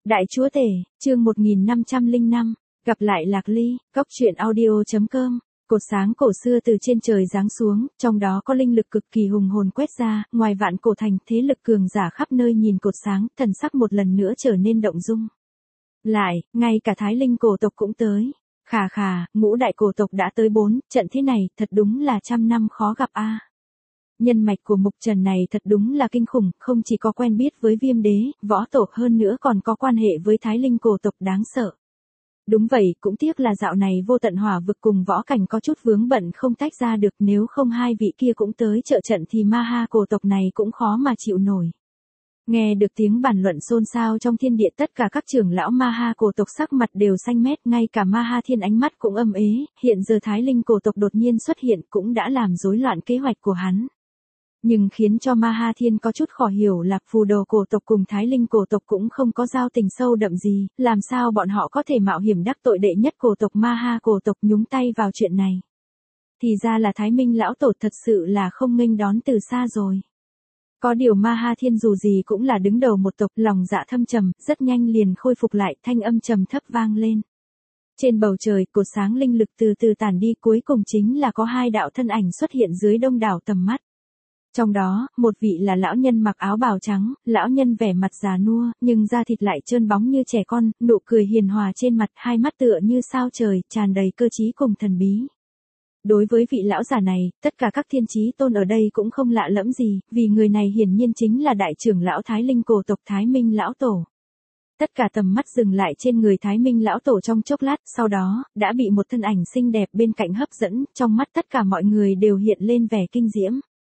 Đại chúa tể, chương 1505, gặp lại Lạc Ly, cóc truyện audio.com. Cột sáng cổ xưa từ trên trời giáng xuống, trong đó có linh lực cực kỳ hùng hồn quét ra, ngoài vạn cổ thành, thế lực cường giả khắp nơi nhìn cột sáng, thần sắc một lần nữa trở nên động dung. Lại, ngay cả Thái Linh cổ tộc cũng tới. Khà khà, ngũ đại cổ tộc đã tới 4, trận thế này, thật đúng là trăm năm khó gặp a. Nhân mạch của Mục Trần này thật đúng là kinh khủng, không chỉ có quen biết với Viêm Đế, võ tộc hơn nữa còn có quan hệ với Thái Linh cổ tộc đáng sợ. Đúng vậy, cũng tiếc là dạo này Vô Tận Hỏa Vực cùng võ cảnh có chút vướng bận không tách ra được, nếu không hai vị kia cũng tới trợ trận thì ma ha cổ tộc này cũng khó mà chịu nổi. Nghe được tiếng bàn luận xôn xao trong thiên địa, tất cả các trưởng lão ma ha cổ tộc sắc mặt đều xanh mét, ngay cả ma ha thiên ánh mắt cũng âm ế, hiện giờ Thái Linh cổ tộc đột nhiên xuất hiện cũng đã làm rối loạn kế hoạch của hắn. Nhưng khiến cho Ma Ha Thiên có chút khó hiểu là phù đồ cổ tộc cùng Thái Linh cổ tộc cũng không có giao tình sâu đậm gì, làm sao bọn họ có thể mạo hiểm đắc tội đệ nhất cổ tộc Ma Ha cổ tộc nhúng tay vào chuyện này. Thì ra là Thái Minh lão tổ thật sự là không nghênh đón từ xa rồi. Có điều Ma Ha Thiên dù gì cũng là đứng đầu một tộc, lòng dạ thâm trầm, rất nhanh liền khôi phục lại, thanh âm trầm thấp vang lên. Trên bầu trời, cột sáng linh lực từ từ tản đi, cuối cùng chính là có hai đạo thân ảnh xuất hiện dưới đông đảo tầm mắt. Trong đó, một vị là lão nhân mặc áo bào trắng, lão nhân vẻ mặt già nua, nhưng da thịt lại trơn bóng như trẻ con, nụ cười hiền hòa trên mặt, hai mắt tựa như sao trời, tràn đầy cơ trí cùng thần bí. Đối với vị lão già này, tất cả các thiên chí tôn ở đây cũng không lạ lẫm gì, vì người này hiển nhiên chính là đại trưởng lão Thái Linh cổ tộc Thái Minh lão tổ. Tất cả tầm mắt dừng lại trên người Thái Minh lão tổ trong chốc lát, sau đó, đã bị một thân ảnh xinh đẹp bên cạnh hấp dẫn, trong mắt tất cả mọi người đều hiện lên vẻ kinh diễm.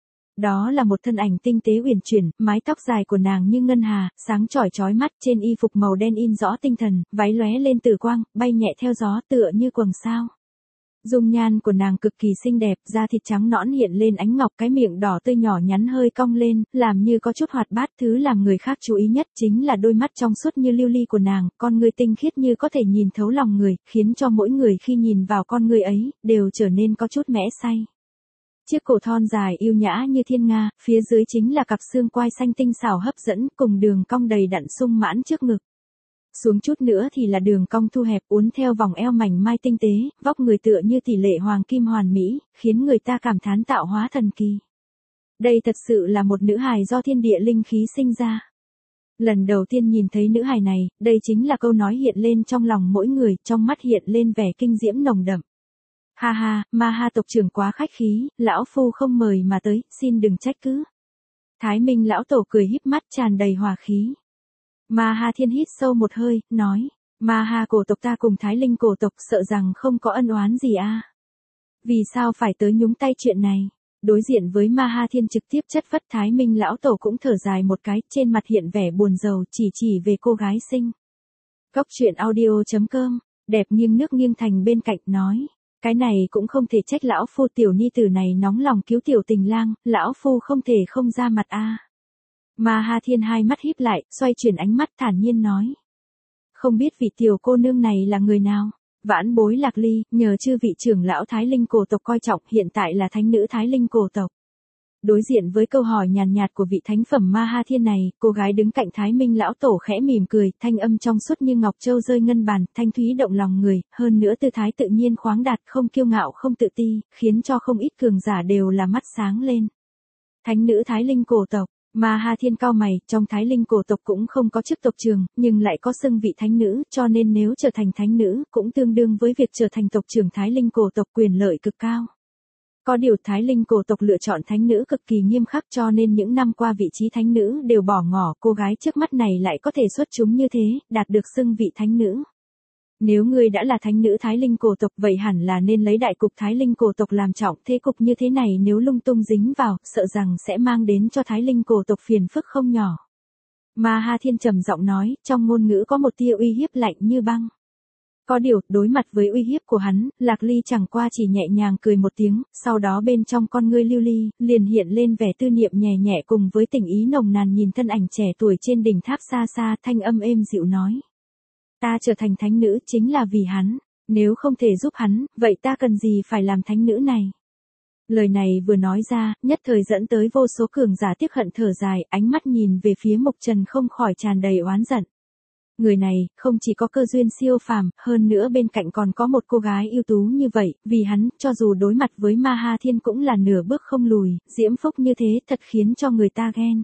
Đó là một thân ảnh tinh tế uyển chuyển, mái tóc dài của nàng như ngân hà, sáng chói chói mắt, trên y phục màu đen in rõ tinh thần, váy lóe lên tử quang, bay nhẹ theo gió tựa như quầng sao. Dung nhan của nàng cực kỳ xinh đẹp, da thịt trắng nõn hiện lên ánh ngọc, cái miệng đỏ tươi nhỏ nhắn hơi cong lên, làm như có chút hoạt bát. Thứ làm người khác chú ý nhất chính là đôi mắt trong suốt như lưu ly của nàng, con ngươi tinh khiết như có thể nhìn thấu lòng người, khiến cho mỗi người khi nhìn vào con ngươi ấy, đều trở nên có chút mẽ say. Chiếc cổ thon dài yêu nhã như thiên nga, phía dưới chính là cặp xương quai xanh tinh xảo hấp dẫn, cùng đường cong đầy đặn sung mãn trước ngực. Xuống chút nữa thì là đường cong thu hẹp uốn theo vòng eo mảnh mai tinh tế, vóc người tựa như tỷ lệ hoàng kim hoàn mỹ, khiến người ta cảm thán tạo hóa thần kỳ. Đây thật sự là một nữ hài do thiên địa linh khí sinh ra. Lần đầu tiên nhìn thấy nữ hài này, đây chính là câu nói hiện lên trong lòng mỗi người, trong mắt hiện lên vẻ kinh diễm nồng đậm. Ha ha, Ma Ha tộc trưởng quá khách khí, lão phu không mời mà tới, xin đừng trách cứ. Thái Minh lão tổ cười híp mắt tràn đầy hòa khí. Ma Ha Thiên hít sâu một hơi, nói, Ma Ha cổ tộc ta cùng Thái Linh cổ tộc sợ rằng không có ân oán gì a. Vì sao phải tới nhúng tay chuyện này? Đối diện với Ma Ha Thiên trực tiếp chất vấn, Thái Minh lão tổ cũng thở dài một cái, trên mặt hiện vẻ buồn rầu, chỉ về cô gái xinh. Cóc truyện audio.com, đẹp nghiêng nước nghiêng thành bên cạnh nói. Cái này cũng không thể trách lão phu, tiểu ni tử này nóng lòng cứu tiểu tình lang, lão phu không thể không ra mặt a. Ma Ha Thiên hai mắt híp lại, xoay chuyển ánh mắt thản nhiên nói. Không biết vị tiểu cô nương này là người nào? Vãn bối Lạc Ly, nhờ chư vị trưởng lão Thái Linh cổ tộc coi trọng, hiện tại là thánh nữ Thái Linh cổ tộc. Đối diện với câu hỏi nhàn nhạt của vị thánh phẩm Ma Ha Thiên này, cô gái đứng cạnh Thái Minh lão tổ khẽ mỉm cười, thanh âm trong suốt như ngọc châu rơi ngân bàn, thanh thúy động lòng người, hơn nữa tư thái tự nhiên khoáng đạt, không kiêu ngạo không tự ti, khiến cho không ít cường giả đều là mắt sáng lên. Thánh nữ Thái Linh cổ tộc. Ma Ha Thiên cao mày, trong Thái Linh cổ tộc cũng không có chức tộc trường, nhưng lại có xưng vị thánh nữ, cho nên nếu trở thành thánh nữ, cũng tương đương với việc trở thành tộc trưởng Thái Linh cổ tộc, quyền lợi cực cao. Có điều Thái Linh cổ tộc lựa chọn thánh nữ cực kỳ nghiêm khắc, cho nên những năm qua vị trí thánh nữ đều bỏ ngỏ, cô gái trước mắt này lại có thể xuất chúng như thế, đạt được xưng vị thánh nữ. Nếu ngươi đã là thánh nữ Thái Linh cổ tộc, vậy hẳn là nên lấy đại cục Thái Linh cổ tộc làm trọng, thế cục như thế này nếu lung tung dính vào, sợ rằng sẽ mang đến cho Thái Linh cổ tộc phiền phức không nhỏ. Ma Ha Thiên trầm giọng nói, trong ngôn ngữ có một tia uy hiếp lạnh như băng. Có điều, đối mặt với uy hiếp của hắn, Lạc Ly chẳng qua chỉ nhẹ nhàng cười một tiếng, sau đó bên trong con ngươi lưu ly, liền hiện lên vẻ tư niệm nhẹ nhẹ cùng với tình ý nồng nàn, nhìn thân ảnh trẻ tuổi trên đỉnh tháp xa xa, thanh âm êm dịu nói. Ta trở thành thánh nữ chính là vì hắn, nếu không thể giúp hắn, vậy ta cần gì phải làm thánh nữ này? Lời này vừa nói ra, nhất thời dẫn tới vô số cường giả tiếc hận thở dài, ánh mắt nhìn về phía Mục Trần không khỏi tràn đầy oán giận. Người này, không chỉ có cơ duyên siêu phàm, hơn nữa bên cạnh còn có một cô gái ưu tú như vậy, vì hắn, cho dù đối mặt với Ma Ha Thiên cũng là nửa bước không lùi, diễm phúc như thế thật khiến cho người ta ghen.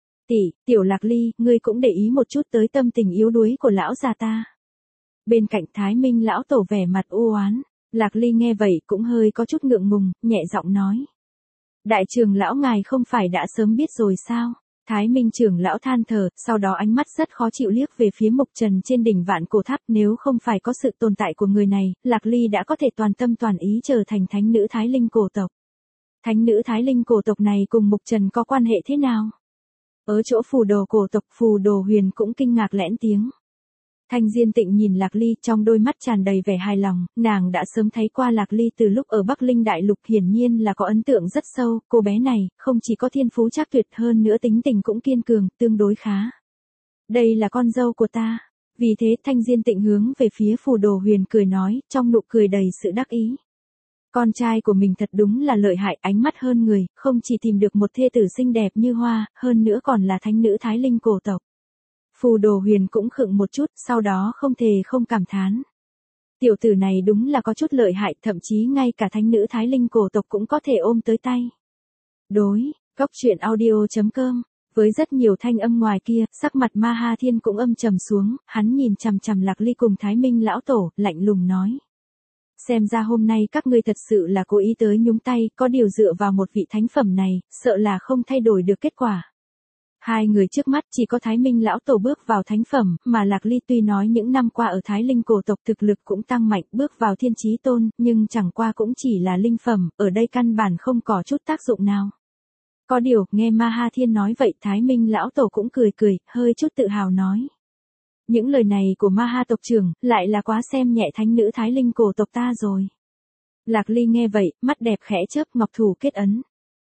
Tiểu Lạc Ly, ngươi cũng để ý một chút tới tâm tình yếu đuối của lão già ta. Bên cạnh Thái Minh lão tổ vẻ mặt u oán, Lạc Ly nghe vậy cũng hơi có chút ngượng ngùng, nhẹ giọng nói. Đại trưởng lão ngài không phải đã sớm biết rồi sao? Thái Minh trưởng lão than thở, sau đó ánh mắt rất khó chịu liếc về phía Mục Trần trên đỉnh Vạn Cổ Tháp, nếu không phải có sự tồn tại của người này, Lạc Ly đã có thể toàn tâm toàn ý trở thành thánh nữ Thái Linh cổ tộc. Thánh nữ Thái Linh cổ tộc này cùng Mục Trần có quan hệ thế nào? Ở chỗ phù đồ cổ tộc, Phù Đồ Huyền cũng kinh ngạc lẽn tiếng. Thanh Diên Tịnh nhìn Lạc Ly, trong đôi mắt tràn đầy vẻ hài lòng, nàng đã sớm thấy qua Lạc Ly từ lúc ở Bắc Linh Đại Lục, hiển nhiên là có ấn tượng rất sâu, cô bé này, không chỉ có thiên phú trác tuyệt, hơn nữa tính tình cũng kiên cường, tương đối khá. Đây là con dâu của ta. Vì thế Thanh Diên Tịnh hướng về phía Phù Đồ Huyền cười nói, trong nụ cười đầy sự đắc ý. Con trai của mình thật đúng là lợi hại, ánh mắt hơn người, không chỉ tìm được một thê tử xinh đẹp như hoa, hơn nữa còn là thánh nữ Thái Linh cổ tộc. Phù Đồ Huyền cũng khựng một chút, sau đó không thể không cảm thán. Tiểu tử này đúng là có chút lợi hại, thậm chí ngay cả thánh nữ Thái Linh cổ tộc cũng có thể ôm tới tay. Đối, Góc Truyện Audio.com. Với rất nhiều thanh âm ngoài kia, sắc mặt Ma Ha Thiên cũng âm trầm xuống, hắn nhìn chằm chằm Lạc Ly cùng Thái Minh lão tổ, lạnh lùng nói. Xem ra hôm nay các ngươi thật sự là cố ý tới nhúng tay, có điều dựa vào một vị thánh phẩm này, sợ là không thay đổi được kết quả. Hai người trước mắt chỉ có Thái Minh lão tổ bước vào thánh phẩm, mà Lạc Ly tuy nói những năm qua ở Thái Linh cổ tộc thực lực cũng tăng mạnh, bước vào thiên chí tôn, nhưng chẳng qua cũng chỉ là linh phẩm, ở đây căn bản không có chút tác dụng nào. Có điều, nghe Ma Ha Thiên nói vậy, Thái Minh lão tổ cũng cười cười, hơi chút tự hào nói. Những lời này của Ma Ha tộc trưởng, lại là quá xem nhẹ thánh nữ Thái Linh cổ tộc ta rồi. Lạc Ly nghe vậy, mắt đẹp khẽ chớp, ngọc thủ kết ấn.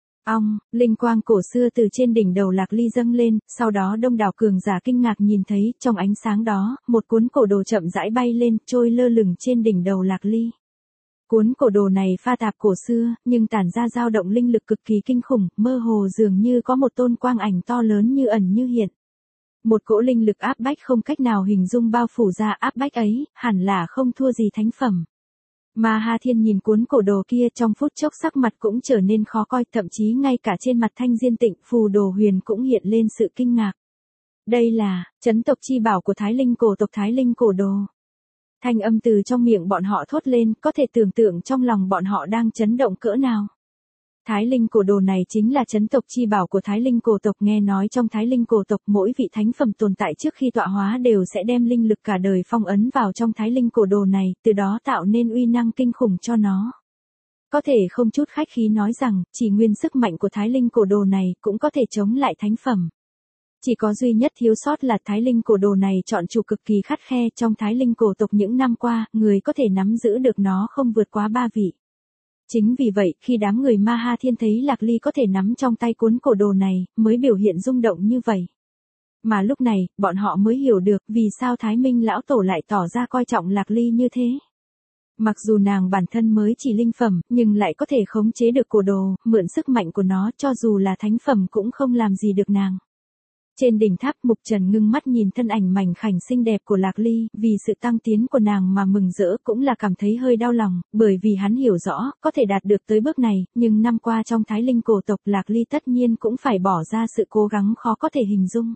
Linh quang cổ xưa từ trên đỉnh đầu Lạc Ly dâng lên, sau đó đông đảo cường giả kinh ngạc nhìn thấy, trong ánh sáng đó, một cuốn cổ đồ chậm rãi bay lên, trôi lơ lửng trên đỉnh đầu Lạc Ly. Cuốn cổ đồ này pha tạp cổ xưa, nhưng tản ra dao động linh lực cực kỳ kinh khủng, mơ hồ dường như có một tôn quang ảnh to lớn như ẩn như hiện. Một cỗ linh lực áp bách không cách nào hình dung bao phủ ra, áp bách ấy, hẳn là không thua gì thánh phẩm. Ma Ha Thiên nhìn cuốn cổ đồ kia, trong phút chốc sắc mặt cũng trở nên khó coi, thậm chí ngay cả trên mặt Thanh Diên Tịnh, Phù Đồ Huyền cũng hiện lên sự kinh ngạc. Đây là chấn tộc chi bảo của Thái Linh cổ tộc Thái Linh cổ đồ. Thanh âm từ trong miệng bọn họ thốt lên, có thể tưởng tượng trong lòng bọn họ đang chấn động cỡ nào. Thái Linh cổ đồ này chính là chấn tộc chi bảo của Thái Linh cổ tộc, nghe nói trong Thái Linh cổ tộc mỗi vị thánh phẩm tồn tại trước khi tọa hóa đều sẽ đem linh lực cả đời phong ấn vào trong Thái Linh cổ đồ này, từ đó tạo nên uy năng kinh khủng cho nó. Có thể không chút khách khí nói rằng, chỉ nguyên sức mạnh của Thái Linh cổ đồ này cũng có thể chống lại thánh phẩm. Chỉ có duy nhất thiếu sót là Thái Linh cổ đồ này chọn chủ cực kỳ khắt khe, trong Thái Linh cổ tộc những năm qua, người có thể nắm giữ được nó không vượt quá 3 vị. Chính vì vậy, khi đám người Ma Ha Thiên thấy Lạc Ly có thể nắm trong tay cuốn cổ đồ này, mới biểu hiện rung động như vậy. Mà lúc này, bọn họ mới hiểu được vì sao Thái Minh lão tổ lại tỏ ra coi trọng Lạc Ly như thế. Mặc dù nàng bản thân mới chỉ linh phẩm, nhưng lại có thể khống chế được cổ đồ, mượn sức mạnh của nó, cho dù là thánh phẩm cũng không làm gì được nàng. Trên đỉnh tháp, Mục Trần ngưng mắt nhìn thân ảnh mảnh khảnh xinh đẹp của Lạc Ly, vì sự tăng tiến của nàng mà mừng rỡ, cũng là cảm thấy hơi đau lòng, bởi vì hắn hiểu rõ, có thể đạt được tới bước này, nhưng năm qua trong Thái Linh cổ tộc Lạc Ly tất nhiên cũng phải bỏ ra sự cố gắng khó có thể hình dung.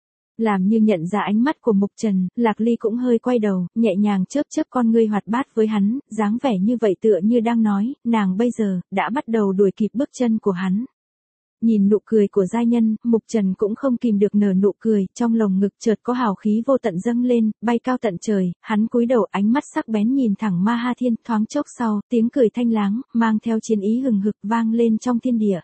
Làm như nhận ra ánh mắt của Mục Trần, Lạc Ly cũng hơi quay đầu, nhẹ nhàng chớp chớp con ngươi hoạt bát với hắn, dáng vẻ như vậy tựa như đang nói, nàng bây giờ, đã bắt đầu đuổi kịp bước chân của hắn. Nhìn nụ cười của giai nhân, Mục Trần cũng không kìm được nở nụ cười, trong lồng ngực chợt có hào khí vô tận dâng lên, bay cao tận trời, hắn cúi đầu, ánh mắt sắc bén nhìn thẳng Ma Ha Thiên, thoáng chốc sau, tiếng cười thanh láng, mang theo chiến ý hừng hực vang lên trong thiên địa.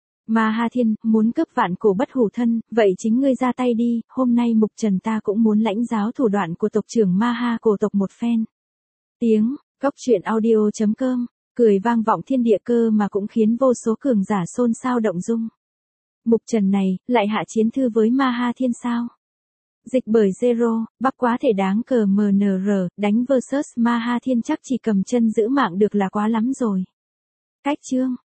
Ma Ha Thiên, muốn cướp vạn cổ bất hủ thân, vậy chính ngươi ra tay đi, hôm nay Mục Trần ta cũng muốn lãnh giáo thủ đoạn của tộc trưởng Ma Ha cổ tộc một phen. Góc Truyện Audio.com. Cười vang vọng thiên địa cơ mà cũng khiến vô số cường giả xôn xao động dung. Mục Trần này, lại hạ chiến thư với Ma Ha Thiên sao? Dịch bởi Zero, bắp quá thể đáng cờ MNR, đánh versus Ma Ha Thiên chắc chỉ cầm chân giữ mạng được là quá lắm rồi. Cách chương.